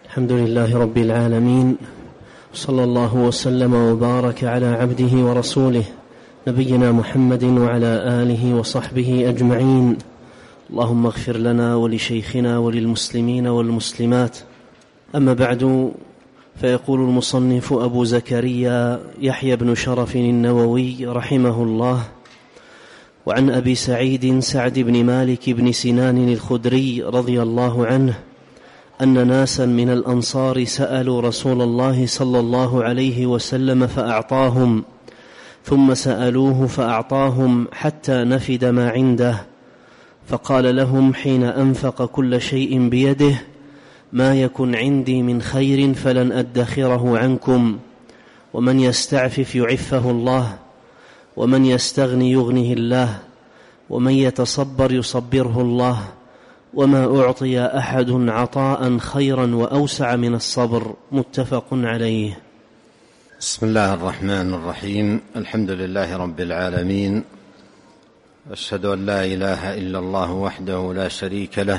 الحمد لله رب العالمين، صلى الله وسلم وبارك على عبده ورسوله نبينا محمد وعلى آله وصحبه أجمعين. اللهم اغفر لنا ولشيخنا وللمسلمين والمسلمات. أما بعد، فيقول المصنف أبو زكريا يحيى بن شرف النووي رحمه الله: وعن أبي سعيد سعد بن مالك بن سنان الخدري رضي الله عنه أن ناسا من الأنصار سألوا رسول الله صلى الله عليه وسلم فأعطاهم، ثم سألوه فأعطاهم حتى نفد ما عنده، فقال لهم حين أنفق كل شيء بيده: ما يكن عندي من خير فلن أدخره عنكم، ومن يستعفف يعفه الله، ومن يستغني يغنه الله، ومن يتصبر يصبره الله، وما أعطي أحد عطاء خيرا وأوسع من الصبر. متفق عليه. بسم الله الرحمن الرحيم. الحمد لله رب العالمين، أشهد أن لا إله إلا الله وحده لا شريك له،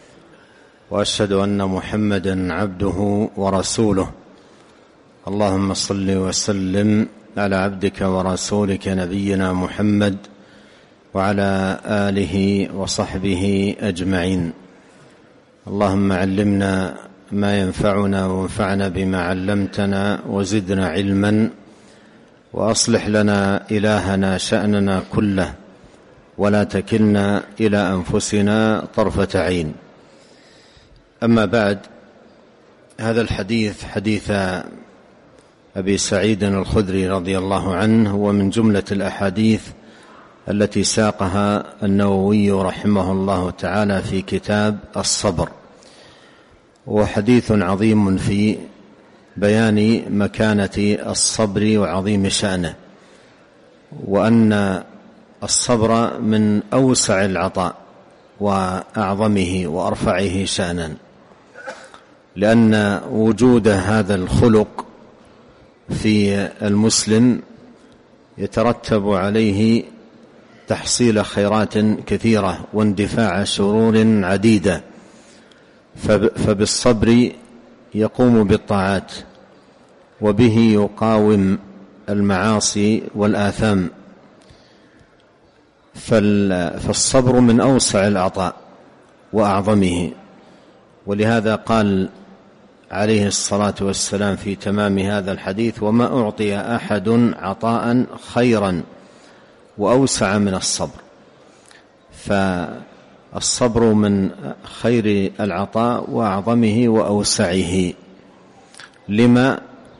وأشهد أن محمدا عبده ورسوله. اللهم صل وسلم على عبدك ورسولك نبينا محمد وعلى آله وصحبه أجمعين. اللهم علمنا ما ينفعنا وانفعنا بما علمتنا وزدنا علما، وأصلح لنا إلهنا شأننا كله، ولا تكلنا إلى أنفسنا طرفة عين. أما بعد، هذا الحديث حديث أبي سعيد الخدري رضي الله عنه، هو من جملة الأحاديث التي ساقها النووي رحمه الله تعالى في كتاب الصبر، وحديث عظيم في بيان مكانة الصبر وعظيم شأنه، وأن الصبر من أوسع العطاء وأعظمه وأرفعه شأنا، لأن وجود هذا الخلق في المسلم يترتب عليه تحصيل خيرات كثيرة واندفاع شرور عديدة، فبالصبر يقوم بالطاعات، وبه يقاوم المعاصي والآثام. فالصبر من أوسع العطاء وأعظمه، ولهذا قال عليه الصلاة والسلام في تمام هذا الحديث: وما أعطي أحد عطاء خيرا وأوسع من الصبر. فالصبر من خير العطاء وأعظمه وأوسعه لما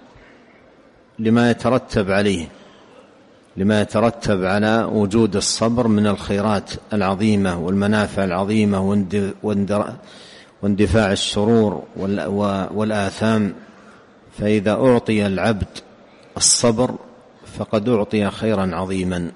يترتب عليه، لما يترتب على وجود الصبر من الخيرات العظيمة والمنافع العظيمة واندفاع الشرور والآثام. فإذا أعطي العبد الصبر فقد أعطي خيرا عظيما.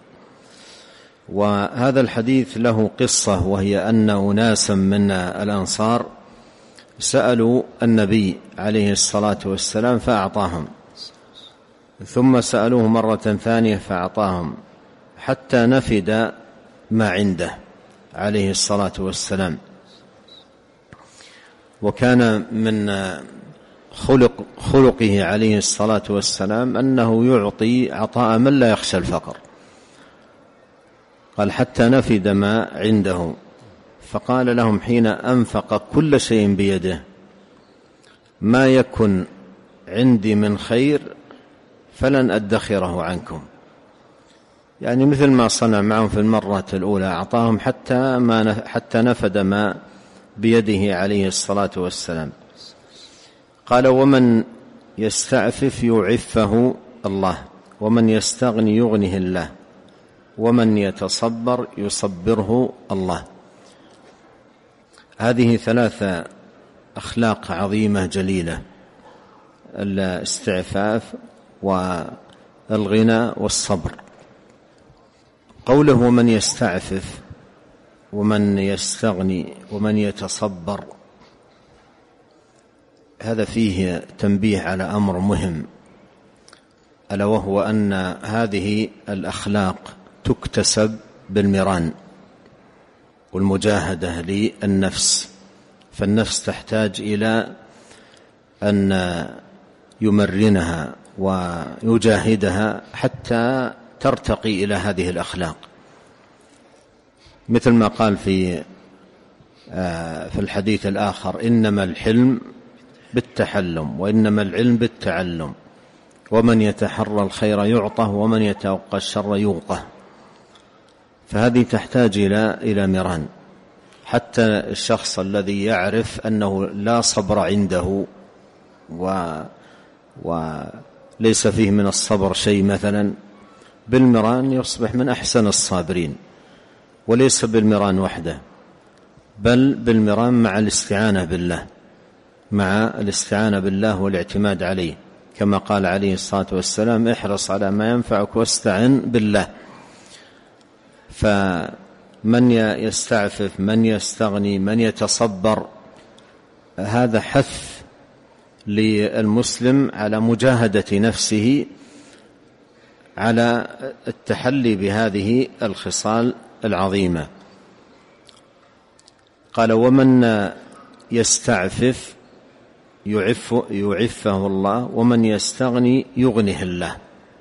وهذا الحديث له قصة، وهي أن أناسا من الأنصار سألوا النبي عليه الصلاة والسلام فأعطاهم، ثم سألوه مرة ثانية فأعطاهم، حتى نفد ما عنده عليه الصلاة والسلام. وكان من خلقه عليه الصلاة والسلام أنه يعطي عطاء من لا يخشى الفقر. قال: حتى نفد ما عنده، فقال لهم حين أنفق كل شيء بيده: ما يكن عندي من خير فلن أدخره عنكم. يعني مثل ما صنع معهم في المرة الأولى، أعطاهم حتى نفد ما بيده عليه الصلاة والسلام. قال: ومن يستعفف يعفه الله، ومن يستغني يغنه الله، ومن يتصبر يصبره الله. هذه ثلاثة أخلاق عظيمة جليلة: الاستعفاف والغنى والصبر. قوله ومن يستعفف ومن يستغني ومن يتصبر، هذا فيه تنبيه على أمر مهم، ألا وهو أن هذه الأخلاق تكتسب بالمران والمجاهدة للنفس، فالنفس تحتاج إلى أن يمرنها ويجاهدها حتى ترتقي إلى هذه الأخلاق، مثل ما قال في الحديث الآخر: إنما الحلم بالتحلم وإنما العلم بالتعلم، ومن يتحرى الخير يعطه ومن يتوقى الشر يوقه. فهذه تحتاج إلى مران. حتى الشخص الذي يعرف أنه لا صبر عنده وليس فيه من الصبر شيء مثلا، بالمران يصبح من أحسن الصابرين، وليس بالمران وحده، بل بالمران مع الاستعانة بالله والاعتماد عليه، كما قال عليه الصلاة والسلام: احرص على ما ينفعك واستعن بالله. فمن يستعفف، من يستغني، من يتصبر، هذا حث للمسلم على مجاهدة نفسه على التحلي بهذه الخصال العظيمة. قال: ومن يستعفف يعفه الله، ومن يستغني يغنه الله.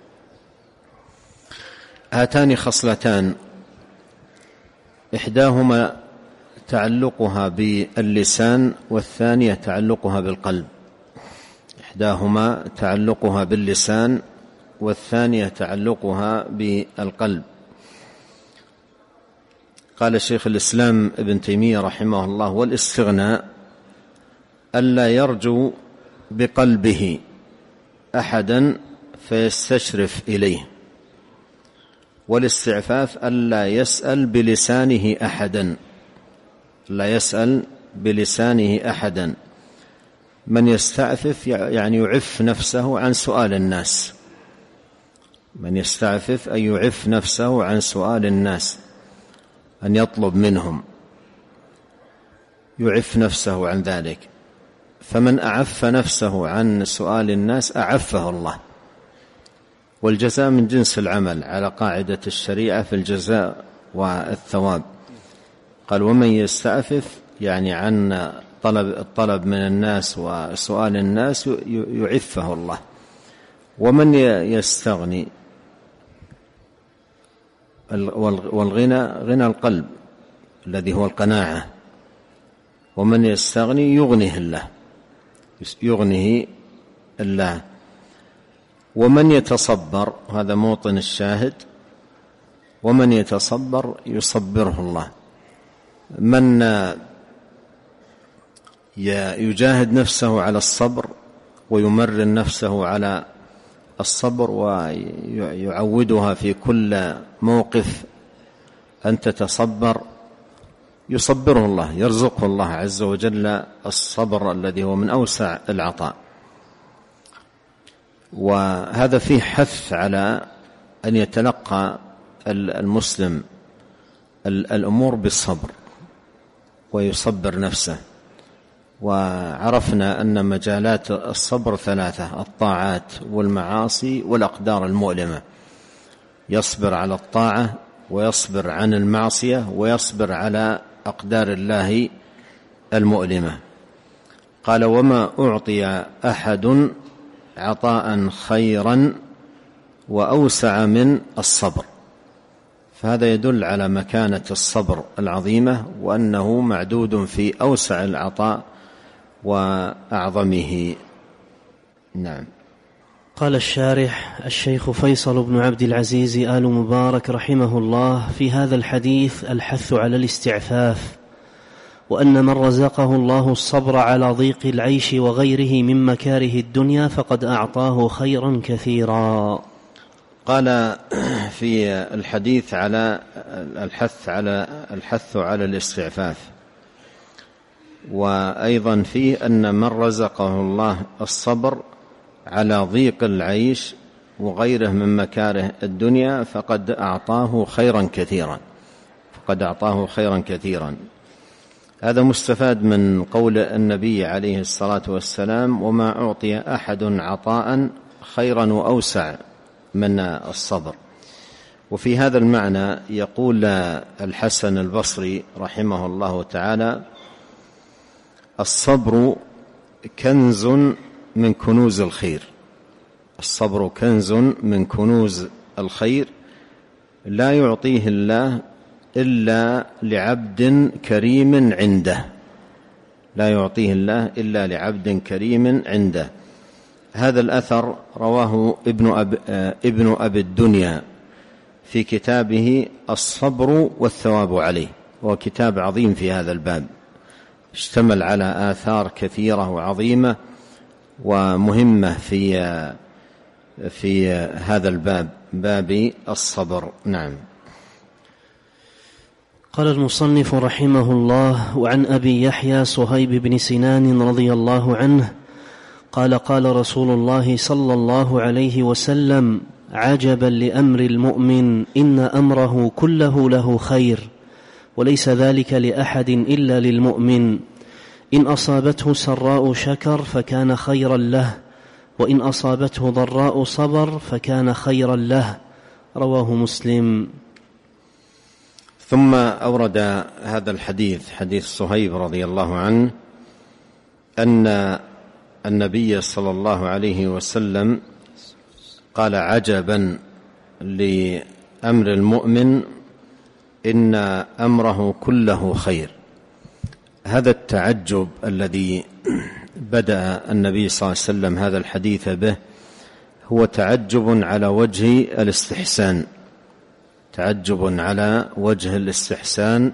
هاتان خصلتان، إحداهما تعلقها باللسان والثانية تعلقها بالقلب. إحداهما تعلقها باللسان والثانية تعلقها بالقلب. قال شيخ الإسلام ابن تيمية رحمه الله: والاستغناء ألا يرجو بقلبه أحدا فيستشرف إليه، والاستعفاف ألا يسأل بلسانه أحدا، لا يسأل بلسانه أحدا. من يستعفف يعني يعف نفسه عن سؤال الناس، من يستعفف أن يعف نفسه عن سؤال الناس، أن يطلب منهم، يعف نفسه عن ذلك. فمن أعف نفسه عن سؤال الناس أعفه الله، والجزاء من جنس العمل على قاعدة الشريعة في الجزاء والثواب. قال: ومن يستعفف يعني عن الطلب من الناس وسؤال الناس يعفه الله. ومن يستغني، والغنى غنى القلب الذي هو القناعة، ومن يستغني يغنه الله. ومن يتصبر، هذا موطن الشاهد، ومن يتصبر يصبره الله. من يجاهد نفسه على الصبر ويمرن نفسه على الصبر ويعودها في كل موقف أن تتصبر، يصبره الله، يرزقه الله عز وجل الصبر الذي هو من أوسع العطاء. وهذا فيه حث على أن يتلقى المسلم الأمور بالصبر ويصبر نفسه. وعرفنا أن مجالات الصبر ثلاثة: الطاعات والمعاصي والأقدار المؤلمة. يصبر على الطاعة، ويصبر عن المعصية، ويصبر على أقدار الله المؤلمة. قال: وما أعطي أحد عطاء خيرا وأوسع من الصبر. فهذا يدل على مكانة الصبر العظيمة، وأنه معدود في أوسع العطاء وأعظمه. نعم. قال الشارح الشيخ فيصل بن عبد العزيز آل مبارك رحمه الله: في هذا الحديث الحث على الاستعفاف، وأن من رزقه الله الصبر على ضيق العيش وغيره من مكاره الدنيا فقد أعطاه خيرا كثيرا. قال في الحديث على الحث على الاستعفاف، وأيضا فيه أن من رزقه الله الصبر على ضيق العيش وغيره من مكاره الدنيا فقد أعطاه خيرا كثيرا. هذا مستفاد من قول النبي عليه الصلاة والسلام: وما أعطي أحد عطاء خيرا وأوسع من الصبر. وفي هذا المعنى يقول الحسن البصري رحمه الله تعالى: الصبر كنز من كنوز الخير، الصبر كنز من كنوز الخير لا يعطيه الله إلا لعبد كريم عنده، لا يعطيه الله إلا لعبد كريم عنده. هذا الأثر رواه ابن أبي الدنيا في كتابه الصبر والثواب عليه، وهو كتاب عظيم في هذا الباب، اشتمل على آثار كثيرة وعظيمة ومهمة في هذا الباب، باب الصبر. نعم. قال المصنف رحمه الله: وعن أبي يحيى صهيب بن سنان رضي الله عنه قال: قال رسول الله صلى الله عليه وسلم: عجبا لأمر المؤمن، إن أمره كله له خير، وليس ذلك لأحد إلا للمؤمن، إن أصابته سراء شكر فكان خيرا له، وإن أصابته ضراء صبر فكان خيرا له. رواه مسلم. ثم أورد هذا الحديث، حديث صهيب رضي الله عنه، أن النبي صلى الله عليه وسلم قال: عجبا لأمر المؤمن، إن أمره كله خير. هذا التعجب الذي بدأ النبي صلى الله عليه وسلم هذا الحديث به هو تعجب على وجه الاستحسان، تعجب على وجه الاستحسان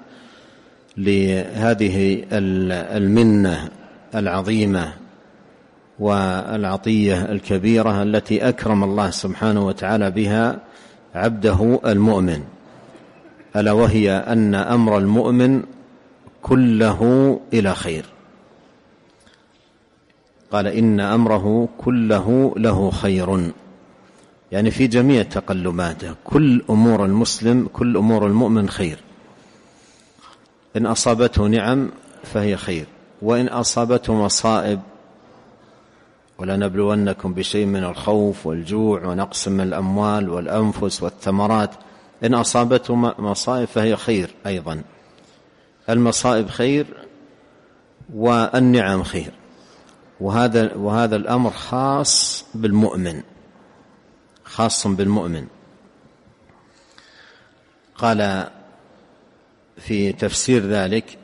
لهذه المنة العظيمة والعطية الكبيرة التي أكرم الله سبحانه وتعالى بها عبده المؤمن، ألا وهي أن أمر المؤمن كله إلى خير. قال: إن أمره كله له خير، يعني في جميع تقلباته، كل أمور المسلم، كل أمور المؤمن خير. إن أصابته نعم فهي خير، وإن أصابته مصائب: ولنبلونكم بشيء من الخوف والجوع ونقص من الأموال والأنفس والثمرات، إن أصابته مصائب فهي خير أيضا. المصائب خير والنعم خير، وهذا الأمر خاص بالمؤمن، خاص بالمؤمن. قال في تفسير ذلك،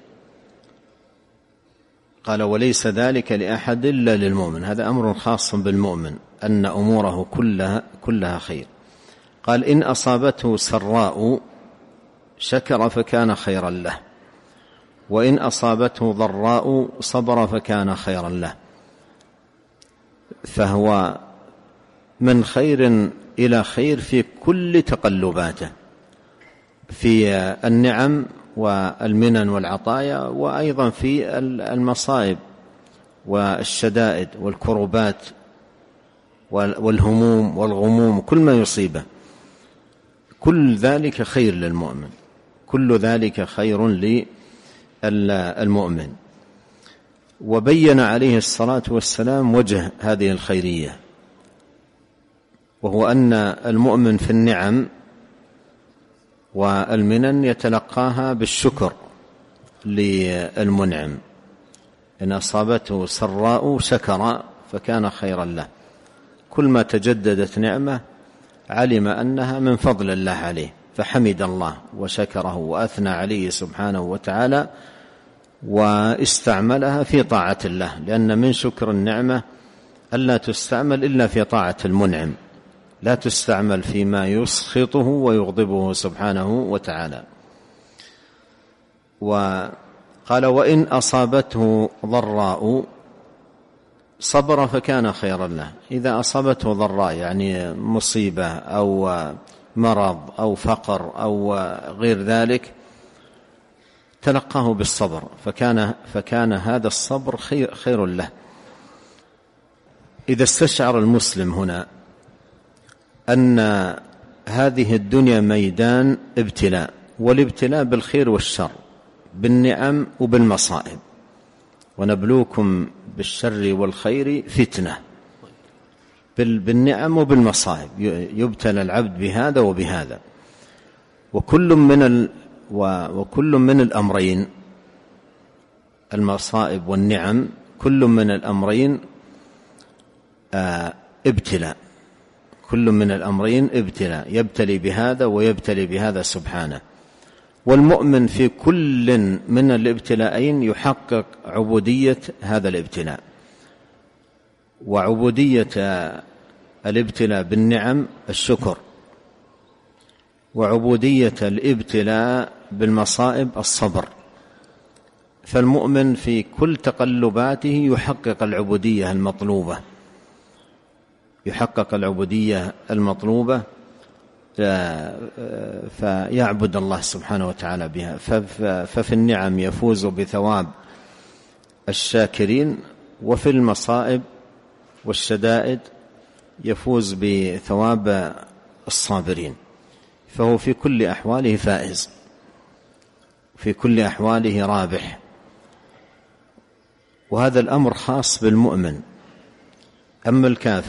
قال: وليس ذلك لأحد إلا للمؤمن. هذا أمر خاص بالمؤمن، أن أموره كلها خير. قال: إن أصابته سراء شكر فكان خيرا له، وإن أصابته ضراء صبر فكان خيرا له. فهو من خير إلى خير في كل تقلباته، في النعم والمنن والعطايا، وأيضا في المصائب والشدائد والكربات والهموم والغموم، كل ما يصيبه، كل ذلك خير للمؤمن، كل ذلك خير للمؤمن. وبين عليه الصلاة والسلام وجه هذه الخيرية، وهو أن المؤمن في النعم والمنن يتلقاها بالشكر للمنعم. إن أصابته سراء شكر فكان خيرا له، كل ما تجددت نعمة علم أنها من فضل الله عليه، فحمد الله وشكره وأثنى عليه سبحانه وتعالى، واستعملها في طاعة الله، لأن من شكر النعمة ألا تستعمل إلا في طاعة المنعم، لا تستعمل فيما يسخطه ويغضبه سبحانه وتعالى. وقال: وإن أصابته ضراء صبر فكان خيرا له. إذا أصابته ضراء يعني مصيبة أو مرض أو فقر أو غير ذلك، تلقاه بالصبر، فكان هذا الصبر خير له. إذا استشعر المسلم هنا أن هذه الدنيا ميدان ابتلاء، والابتلاء بالخير والشر، بالنعم وبالمصائب، ونبلوكم بالشر والخير فتنة، بالنعم وبالمصائب يبتلى العبد بهذا وبهذا. وكل من الأمرين، المصائب والنعم، كل من الأمرين ابتلاء، كل من الأمرين ابتلاء، يبتلي بهذا ويبتلي بهذا سبحانه. والمؤمن في كل من الابتلاءين يحقق عبودية هذا الابتلاء، وعبودية الابتلاء بالنعم الشكر، وعبودية الابتلاء بالمصائب الصبر. فالمؤمن في كل تقلباته يحقق العبودية المطلوبة، يحقق العبودية المطلوبة، فيعبد الله سبحانه وتعالى بها. ففي النعم يفوز بثواب الشاكرين، وفي المصائب والشدائد يفوز بثواب الصابرين. فهو في كل أحواله فائز، في كل أحواله رابح. وهذا الأمر خاص بالمؤمن. أما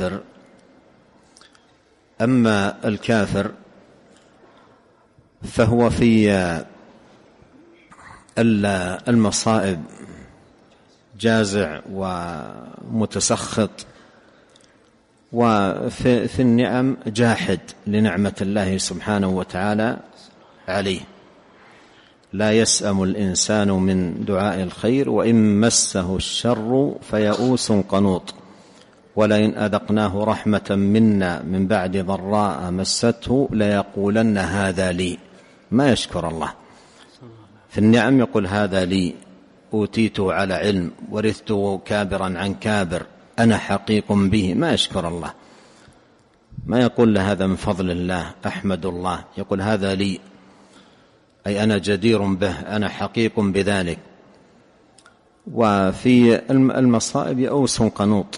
الكافر فهو في المصائب جازع ومتسخط، وفي النعم جاحد لنعمة الله سبحانه وتعالى عليه. لا يسأم الإنسان من دعاء الخير وإن مسه الشر فيئوس قنوط، ولئن أذقناه رحمة منا من بعد ضراء مسته ليقولن هذا لي. ما يشكر الله في النعم، يقول هذا لي، أوتيته على علم، ورثته كابرا عن كابر، أنا حقيق به. ما يشكر الله، ما يقول له هذا من فضل الله أحمد الله، يقول هذا لي، أي أنا جدير به، أنا حقيق بذلك. وفي المصائب يئوس قنوط،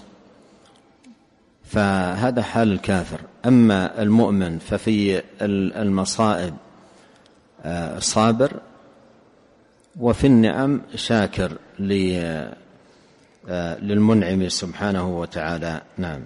فهذا حال الكافر. أما المؤمن ففي المصائب صابر، وفي النعم شاكر للمنعم سبحانه وتعالى. نعم.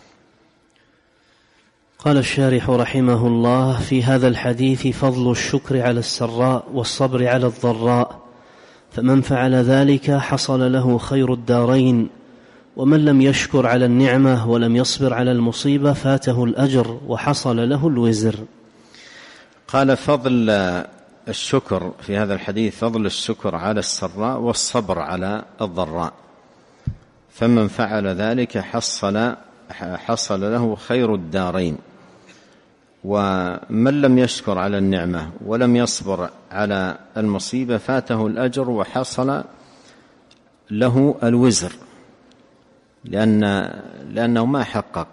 قال الشارح رحمه الله: في هذا الحديث فضل الشكر على السراء والصبر على الضراء، فمن فعل ذلك حصل له خير الدارين، ومن لم يشكر على النعمة ولم يصبر على المصيبة فاته الأجر وحصل له الوزر. قال فضل الشكر في هذا الحديث، فضل الشكر على السراء والصبر على الضراء، فمن فعل ذلك حصل له خير الدارين، ومن لم يشكر على النعمة ولم يصبر على المصيبة فاته الأجر وحصل له الوزر، لأنه ما حقق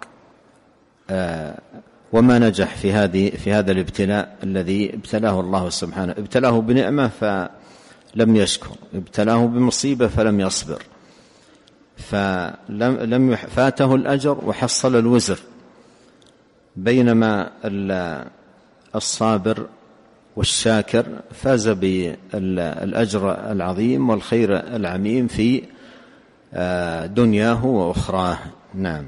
وما نجح في هذا الابتلاء الذي ابتلاه الله سبحانه. ابتلاه بنعمة فلم يشكر، ابتلاه بمصيبة فلم يصبر، فاته الأجر وحصل الوزر، بينما الصابر والشاكر فاز بالأجر العظيم والخير العميم في دنياه وأخراه. نعم.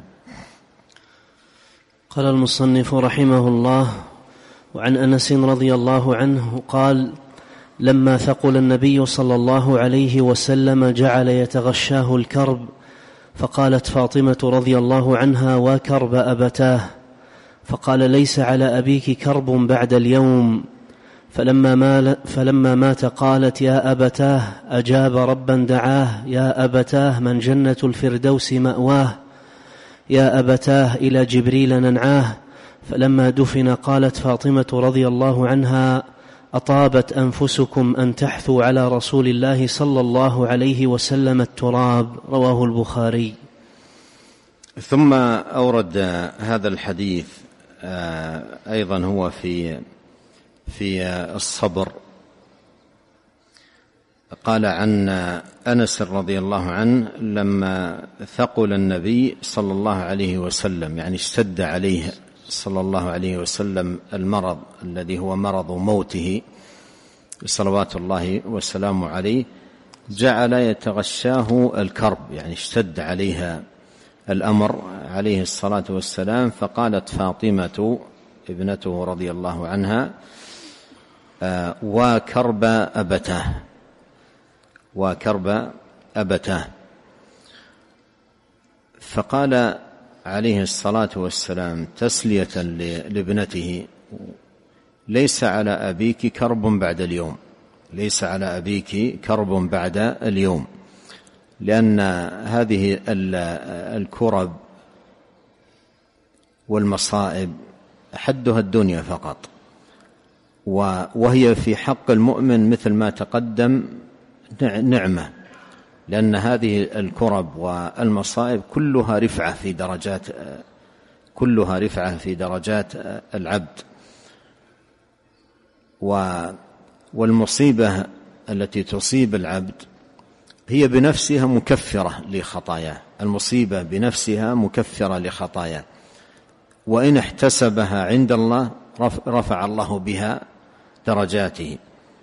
قال المصنف رحمه الله: وعن أنس رضي الله عنه قال: لما ثقل النبي صلى الله عليه وسلم جعل يتغشاه الكرب، فقالت فاطمة رضي الله عنها: وكرب أبتاه. فقال: ليس على أبيك كرب بعد اليوم. فلما مات قالت: يا أبتاه، أجاب ربا دعاه، يا أبتاه من جنة الفردوس مأواه، يا أبتاه إلى جبريل ننعاه. فلما دفن قالت فاطمة رضي الله عنها: أطابت أنفسكم أن تحثوا على رسول الله صلى الله عليه وسلم التراب. رواه البخاري. ثم أورد هذا الحديث أيضا هو في الصبر. قال عن أنس رضي الله عنه: لما ثقل النبي صلى الله عليه وسلم، يعني اشتد عليه صلى الله عليه وسلم المرض الذي هو مرض موته صلوات الله وسلامه عليه، جعل يتغشاه الكرب، يعني اشتد عليها الأمر عليه الصلاة والسلام. فقالت فاطمة ابنته رضي الله عنها: وكرب أبتاه، وكرب أبتاه. فقال عليه الصلاة والسلام تسلية لابنته: ليس على أبيك كرب بعد اليوم، ليس على أبيك كرب بعد اليوم، لأن هذه الكرب والمصائب حدها الدنيا فقط، وهي في حق المؤمن مثل ما تقدم نعمة، لأن هذه الكرب والمصائب كلها رفعة في درجات، كلها رفعة في درجات العبد. والمصيبة التي تصيب العبد هي بنفسها مكفرة لخطاياه، المصيبة بنفسها مكفرة لخطاياه، وإن احتسبها عند الله رفع الله بها درجاته،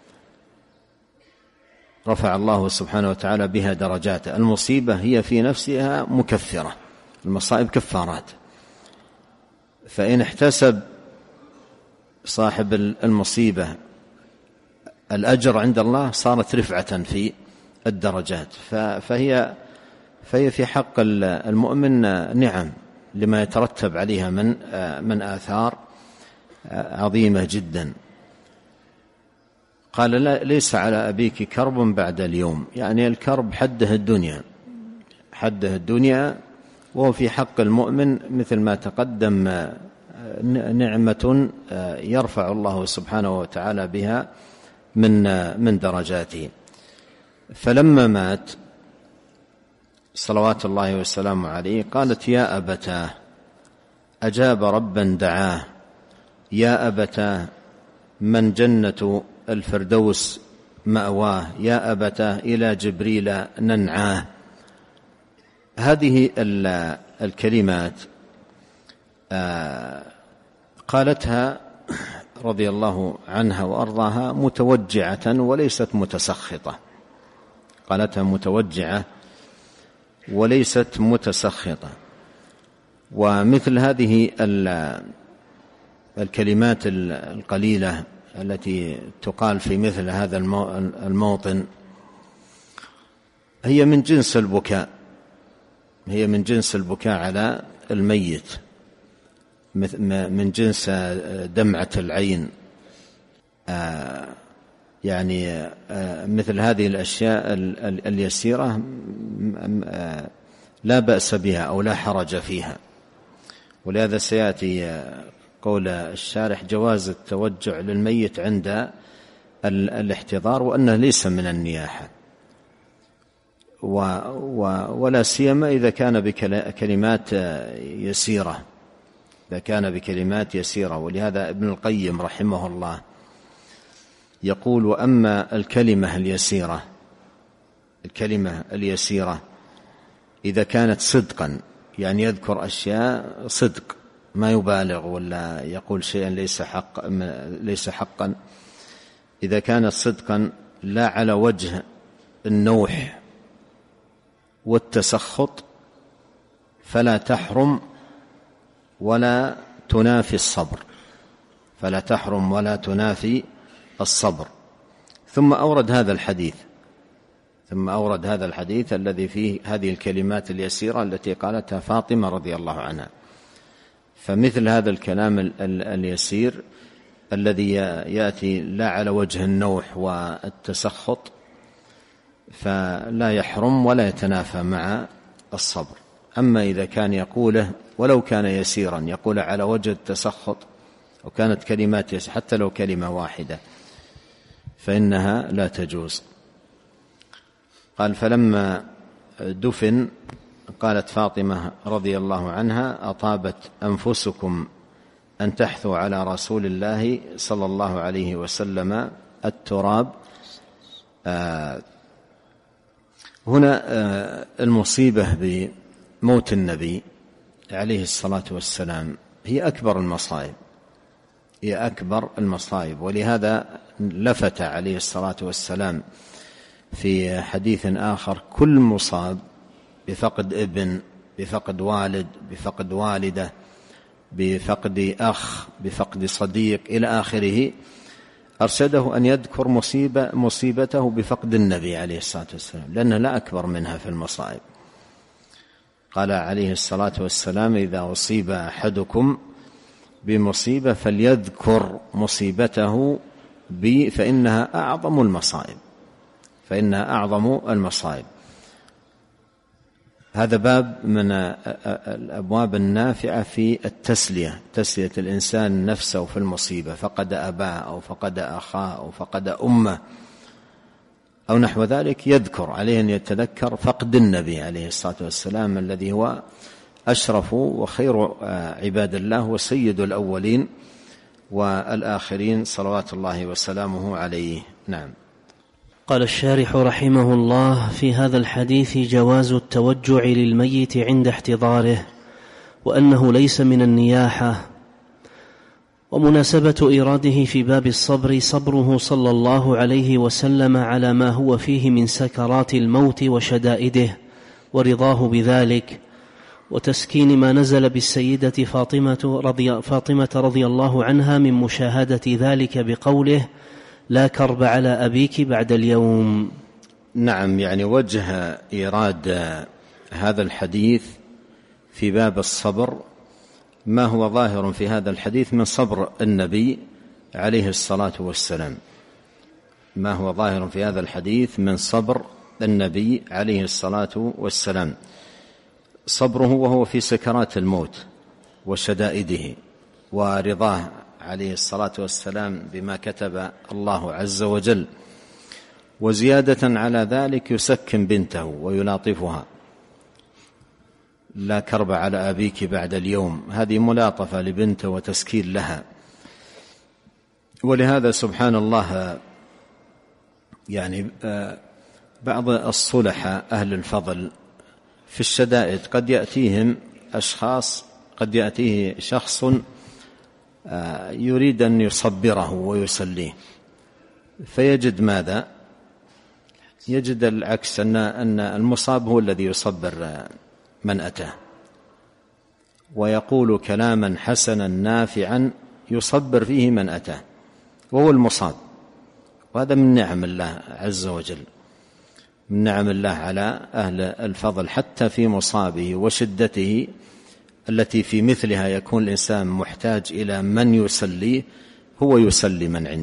رفع الله سبحانه وتعالى بها درجاته. المصيبة هي في نفسها مكفرة، المصائب كفارات، فإن احتسب صاحب المصيبة الأجر عند الله صارت رفعة في الدرجات، فهي في حق المؤمن نعم لما يترتب عليها من آثار عظيمة جدا. قال: لا، ليس على أبيك كرب بعد اليوم، يعني الكرب حده الدنيا، حده الدنيا، وهو في حق المؤمن مثل ما تقدم نعمة يرفع الله سبحانه وتعالى بها من درجاته. فلما مات صلوات الله وسلامه عليه قالت: يا أبتاه، أجاب ربا دعاه، يا أبتاه من جنة الفردوس مأواه، يا أبتاه إلى جبريل ننعاه. هذه الكلمات قالتها رضي الله عنها وأرضاها متوجعة وليست متسخطة، قالتها متوجعة وليست متسخطة. ومثل هذه الكلمات القليلة التي تقال في مثل هذا الموطن هي من جنس البكاء، هي من جنس البكاء على الميت، من جنس دمعة العين، يعني مثل هذه الأشياء اليسيرة لا بأس بها أو لا حرج فيها. ولهذا سيأتي قول الشارح: جواز التوجع للميت عند الاحتضار، وأنه ليس من النياحة، ولا سيما إذا كان بكلمات يسيرة، إذا كان بكلمات يسيرة. ولهذا ابن القيم رحمه الله يقول: وأما الكلمة اليسيرة، الكلمة اليسيرة إذا كانت صدقا، يعني يذكر أشياء صدق ما يبالغ ولا يقول شيئا ليس حقا، إذا كانت صدقا لا على وجه النوح والتسخط فلا تحرم ولا تنافي الصبر، فلا تحرم ولا تنافي الصبر. ثم أورد هذا الحديث الذي فيه هذه الكلمات اليسيرة التي قالتها فاطمة رضي الله عنها. فمثل هذا الكلام اليسير الذي يأتي لا على وجه النوح والتسخط فلا يحرم ولا يتنافى مع الصبر. أما إذا كان يقوله ولو كان يسيرا، يقول على وجه التسخط وكانت كلمات يسيرة حتى لو كلمة واحدة فإنها لا تجوز. قال: فلما دفن قالت فاطمة رضي الله عنها: أطابت أنفسكم أن تحثوا على رسول الله صلى الله عليه وسلم التراب. هنا المصيبة بموت النبي عليه الصلاة والسلام هي أكبر المصائب، هي أكبر المصائب. ولهذا لفت عليه الصلاة والسلام في حديث آخر: كل مصاب بفقد ابن، بفقد والد، بفقد والدة، بفقد أخ، بفقد صديق إلى آخره، أرشده أن يذكر مصيبته بفقد النبي عليه الصلاة والسلام، لأنه لا أكبر منها في المصائب. قال عليه الصلاة والسلام: إذا أصيب أحدكم بمصيبة فليذكر مصيبته بي فإنها أعظم المصائب. هذا باب من الأبواب النافعة في تسلية الإنسان نفسه في المصيبة، فقد أباه أو فقد أخاه أو فقد أمه أو نحو ذلك، يذكر عليه أن يتذكر فقد النبي عليه الصلاة والسلام الذي هو أشرف وخير عباد الله وسيد الأولين والآخرين صلوات الله وسلامه عليه. نعم. قال الشارح رحمه الله: في هذا الحديث جواز التوجع للميت عند احتضاره، وأنه ليس من النياحة. ومناسبة إيراده في باب الصبر صبره صلى الله عليه وسلم على ما هو فيه من سكرات الموت وشدائده، ورضاه بذلك، وتسكين ما نزل بالسيدة فاطمة رضي الله عنها من مشاهدة ذلك بقوله: لا كرب على أبيك بعد اليوم. نعم، يعني وجه إيراد هذا الحديث في باب الصبر ما هو ظاهر في هذا الحديث من صبر النبي عليه الصلاة والسلام، ما هو ظاهر في هذا الحديث من صبر النبي عليه الصلاة والسلام، صبره وهو في سكرات الموت وشدائده، ورضاه عليه الصلاة والسلام بما كتب الله عز وجل، وزيادة على ذلك يسكن بنته ويلاطفها: لا كرب على أبيك بعد اليوم. هذه ملاطفة لبنته وتسكين لها. ولهذا سبحان الله يعني بعض الصلحاء أهل الفضل في الشدائد قد يأتيهم أشخاص، قد يأتيه شخص يريد أن يصبره ويسليه، فيجد ماذا؟ يجد العكس، أن المصاب هو الذي يصبر من أتاه، ويقول كلاما حسنا نافعا يصبر فيه من أتاه وهو المصاب. وهذا من نعم الله عز وجل، من نعم الله على أهل الفضل حتى في مصابه وشدته التي في مثلها يكون الإنسان محتاج إلى من يسليه، هو يسلي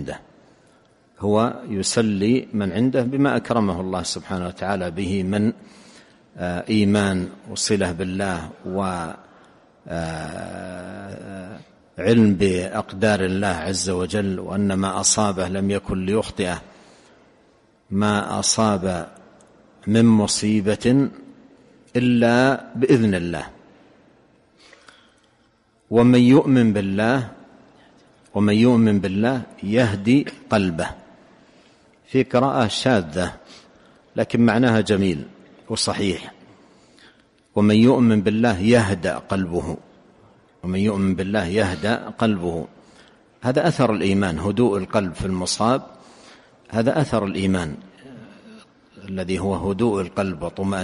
من عنده بما أكرمه الله سبحانه وتعالى به من إيمان وصلة بالله وعلم بأقدار الله عز وجل، وأن ما أصابه لم يكن ليخطئه، ما أصاب من مصيبة إلا بإذن الله. ومن يؤمن بالله يهدي قلبه. في قراءة شاذة لكن معناها جميل وصحيح: ومن يؤمن بالله يهدأ قلبه. ومن يؤمن بالله يهدأ قلبه، هذا أثر الإيمان، هدوء القلب في المصاب، هذا أثر الإيمان الذي هو هدوء القلب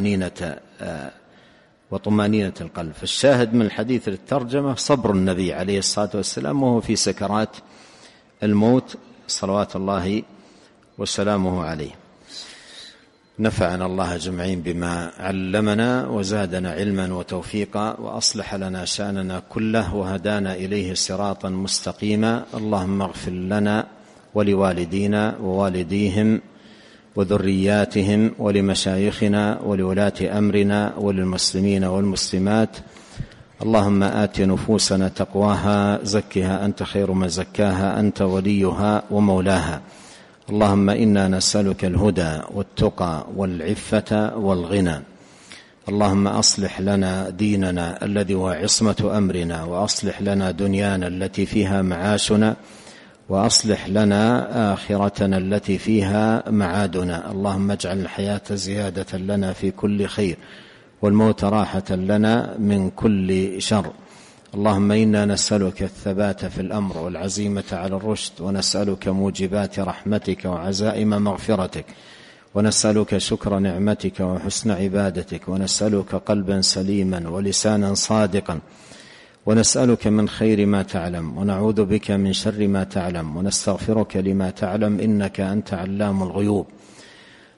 وطمأنينة القلب. فالشاهد من الحديث للترجمة صبر النبي عليه الصلاة والسلام وهو في سكرات الموت صلوات الله وسلامه عليه. نفعنا الله جمعين بما علمنا وزادنا علما وتوفيقا، وأصلح لنا شأننا كله وهدانا إليه صراطا مستقيما. اللهم اغفر لنا ولوالدينا ووالديهم وذرياتهم ولمشايخنا ولولاة أمرنا وللمسلمين والمسلمات. اللهم آت نفوسنا تقواها، زكها أنت خير من زكاها، أنت وليها ومولاها. اللهم إنا نسألك الهدى والتقى والعفة والغنى. اللهم أصلح لنا ديننا الذي هو عصمة أمرنا، وأصلح لنا دنيانا التي فيها معاشنا، وأصلح لنا آخرتنا التي فيها معادنا. اللهم اجعل الحياة زيادة لنا في كل خير، والموت راحة لنا من كل شر. اللهم إنا نسألك الثبات في الأمر والعزيمة على الرشد، ونسألك موجبات رحمتك وعزائم مغفرتك، ونسألك شكر نعمتك وحسن عبادتك، ونسألك قلبا سليما ولسانا صادقا، ونسألك من خير ما تعلم، ونعوذ بك من شر ما تعلم، ونستغفرك لما تعلم، إنك أنت علام الغيوب.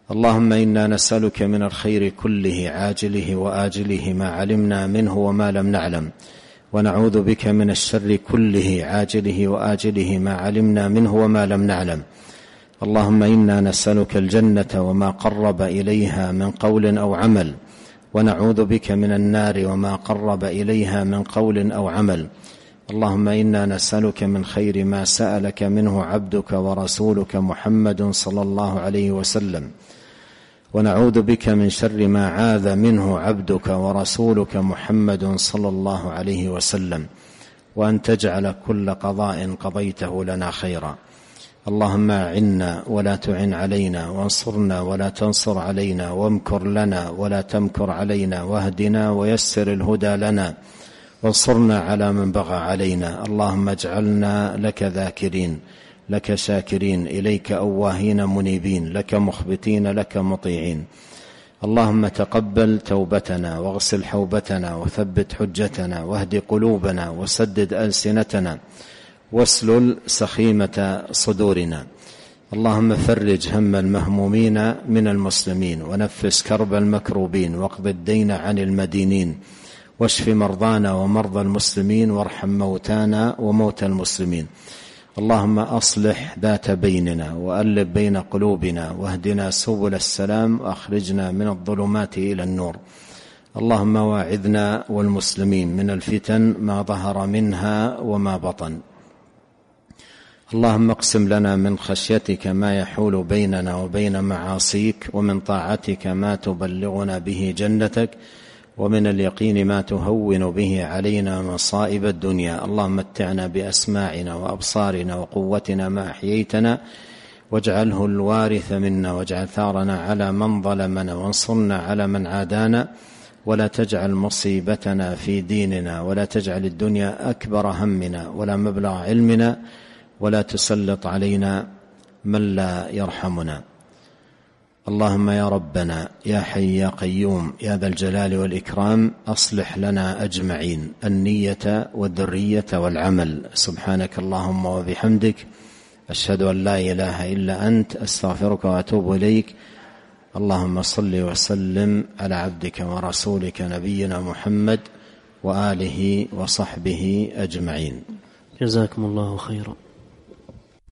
اللهم إنا نسألك من الخير كله عاجله وآجله ما علمنا منه وما لم نعلم، ونعوذ بك من الشر كله عاجله وآجله ما علمنا منه وما لم نعلم. اللهم إنا نسألك الجنة وما قرب إليها من قول أو عمل، ونعوذ بك من النار وما قرب إليها من قول أو عمل. اللهم إنا نسألك من خير ما سألك منه عبدك ورسولك محمد صلى الله عليه وسلم، ونعوذ بك من شر ما عاذ منه عبدك ورسولك محمد صلى الله عليه وسلم، وأن تجعل كل قضاء قضيته لنا خيرا. اللهم أعنا ولا تعن علينا، وانصرنا ولا تنصر علينا، وامكر لنا ولا تمكر علينا، واهدنا ويسر الهدى لنا، وانصرنا على من بغى علينا. اللهم اجعلنا لك ذاكرين، لك شاكرين، إليك أواهين منيبين، لك مخبتين، لك مطيعين. اللهم تقبل توبتنا، واغسل حوبتنا، وثبت حجتنا، واهد قلوبنا، وسدد ألسنتنا، واسلل سخيمة صدورنا. اللهم فرج هم المهمومين من المسلمين، ونفس كرب المكروبين، واقض الدين عن المدينين، واشف مرضانا ومرضى المسلمين، وارحم موتانا وموتى المسلمين. اللهم أصلح ذات بيننا، وألف بين قلوبنا، واهدنا سبل السلام، وأخرجنا من الظلمات إلى النور. اللهم واعذنا والمسلمين من الفتن ما ظهر منها وما بطن. اللهم اقسم لنا من خشيتك ما يحول بيننا وبين معاصيك، ومن طاعتك ما تبلغنا به جنتك، ومن اليقين ما تهون به علينا مصائب الدنيا. اللهم متعنا بأسماعنا وأبصارنا وقوتنا ما أحييتنا، واجعله الوارث منا، واجعل ثارنا على من ظلمنا، وانصرنا على من عادانا، ولا تجعل مصيبتنا في ديننا، ولا تجعل الدنيا أكبر همنا ولا مبلغ علمنا، ولا تسلط علينا من لا يرحمنا. اللهم يا ربنا يا حي يا قيوم يا ذا الجلال والإكرام، أصلح لنا أجمعين النية والذرية والعمل. سبحانك اللهم وبحمدك، أشهد أن لا إله إلا أنت، أستغفرك وأتوب إليك. اللهم صل وسلم على عبدك ورسولك نبينا محمد وآله وصحبه أجمعين. جزاكم الله خيرا.